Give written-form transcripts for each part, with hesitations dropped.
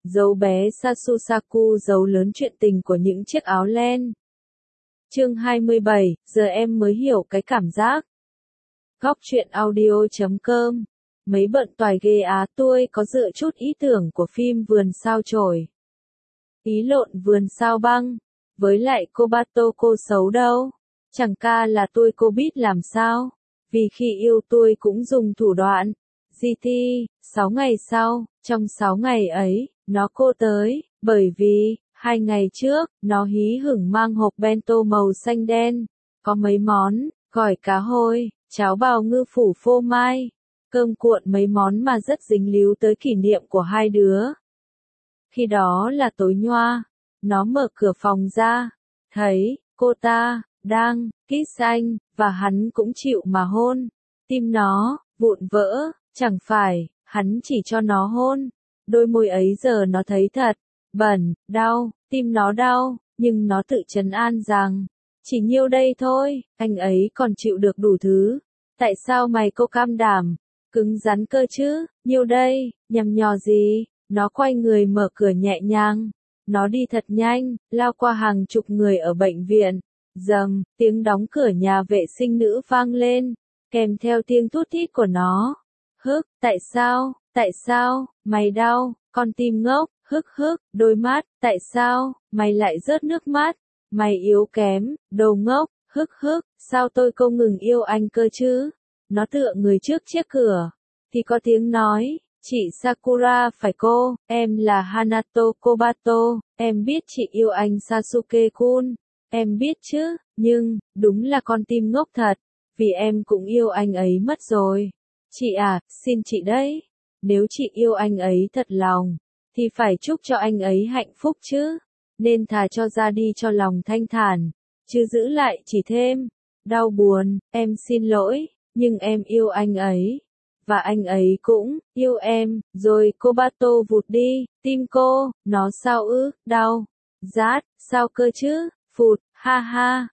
dấu bé Sasusaku dấu lớn chuyện tình của những chiếc áo len. Chương 27, giờ em mới hiểu cái cảm giác. Góc truyện audio.com. Mấy bận toài ghê á, tôi có dựa chút ý tưởng của phim Vườn sao chổi. Ý lộn Vườn sao băng. Với lại Kobato cô xấu đâu. Chẳng ca là tôi biết làm sao. Vì khi yêu tôi cũng dùng thủ đoạn. GT, 6 ngày sau, trong 6 ngày ấy, nó cô tới, bởi vì, 2 ngày trước, nó hí hửng mang hộp bento màu xanh đen, có mấy món, gỏi cá hôi, cháo bào ngư phủ phô mai, cơm cuộn mấy món mà rất dính líu tới kỷ niệm của hai đứa. Khi đó là tối nhoa, nó mở cửa phòng ra, thấy, cô ta, đang, kiss anh, và hắn cũng chịu mà hôn, tim nó, vụn vỡ. Chẳng phải, hắn chỉ cho nó hôn. Đôi môi ấy giờ nó thấy thật, bẩn, đau, tim nó đau, nhưng nó tự trấn an rằng, chỉ nhiêu đây thôi, anh ấy còn chịu được đủ thứ. Tại sao mày cô cam đảm, cứng rắn cơ chứ, nhiêu đây, nhằm nhò gì, nó quay người mở cửa nhẹ nhàng. Nó đi thật nhanh, lao qua hàng chục người ở bệnh viện. Dầm, tiếng đóng cửa nhà vệ sinh nữ vang lên, kèm theo tiếng thút thít của nó. Tại sao, mày đau, con tim ngốc, đôi mắt, tại sao, mày lại rớt nước mắt, mày yếu kém, đồ ngốc, sao tôi không ngừng yêu anh cơ chứ, nó tựa người trước chiếc cửa, thì có tiếng nói, chị Sakura phải cô, em là Hanato Kobato, em biết chị yêu anh Sasuke-kun, em biết chứ, nhưng, đúng là con tim ngốc thật, vì em cũng yêu anh ấy mất rồi. Chị à, xin chị đấy, nếu chị yêu anh ấy thật lòng, thì phải chúc cho anh ấy hạnh phúc chứ, nên thà cho ra đi cho lòng thanh thản, chứ giữ lại chỉ thêm, đau buồn, em xin lỗi, nhưng em yêu anh ấy, và anh ấy cũng, yêu em, rồi Kobato vụt đi, tim cô, nó sao ư, đau, rát, sao cơ chứ, phụt, ha ha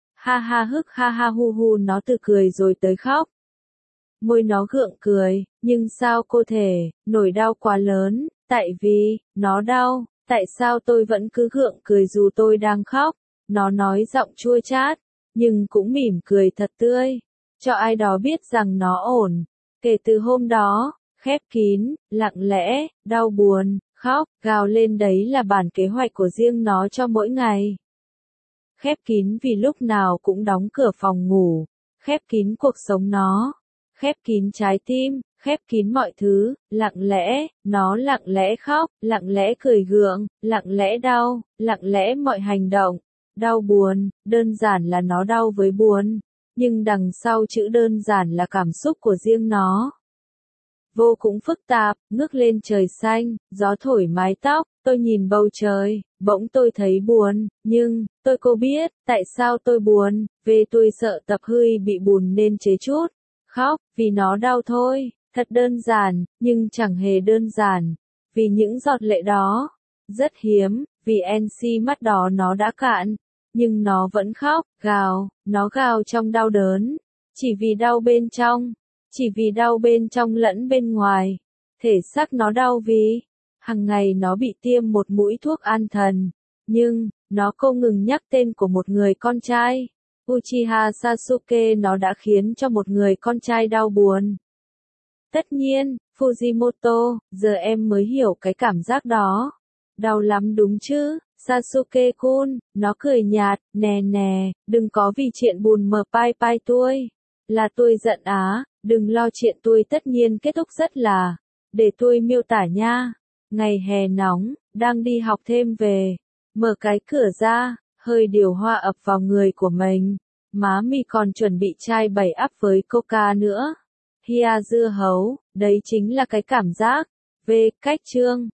ha hu hu nó từ cười rồi tới khóc. Môi nó gượng cười, nhưng sao cô thể, nỗi đau quá lớn, tại vì, nó đau, tại sao tôi vẫn cứ gượng cười dù tôi đang khóc, nó nói giọng chua chát, nhưng cũng mỉm cười thật tươi, cho ai đó biết rằng nó ổn. Kể từ hôm đó, khép kín, lặng lẽ, đau buồn, khóc, gào lên đấy là bản kế hoạch của riêng nó cho mỗi ngày. Khép kín vì lúc nào cũng đóng cửa phòng ngủ, khép kín cuộc sống nó. Khép kín trái tim, khép kín mọi thứ, lặng lẽ, nó lặng lẽ khóc, lặng lẽ cười gượng, lặng lẽ đau, lặng lẽ mọi hành động, đau buồn, đơn giản là nó đau với buồn, nhưng đằng sau chữ đơn giản là cảm xúc của riêng nó. Vô cùng phức tạp, ngước lên trời xanh, gió thổi mái tóc, tôi nhìn bầu trời, bỗng tôi thấy buồn, nhưng, tôi cô biết, tại sao tôi buồn, vì tôi sợ tập hơi bị bùn nên chế chút. Khóc, vì nó đau thôi, thật đơn giản, nhưng chẳng hề đơn giản, vì những giọt lệ đó, rất hiếm, vì NC mắt đó nó đã cạn, nhưng nó vẫn khóc, gào, nó gào trong đau đớn, chỉ vì đau bên trong lẫn bên ngoài, thể xác nó đau vì, hàng ngày nó bị tiêm một mũi thuốc an thần, nhưng, nó không ngừng nhắc tên của một người con trai. Uchiha Sasuke nó đã khiến cho một người con trai đau buồn. Tất nhiên, Fujimoto, giờ em mới hiểu cái cảm giác đó. Đau lắm đúng chứ, Sasuke-kun, nó cười nhạt, nè, đừng có vì chuyện buồn mờ pai tôi. Là tôi giận á, đừng lo chuyện tôi tất nhiên kết thúc rất là. Để tôi miêu tả nha. Ngày hè nóng, đang đi học thêm về. Mở cái cửa ra. Hơi điều hòa ập vào người của mình, má mi còn chuẩn bị chai 7 up với coca nữa. Hia dưa hấu, đấy chính là cái cảm giác. Về cách chương,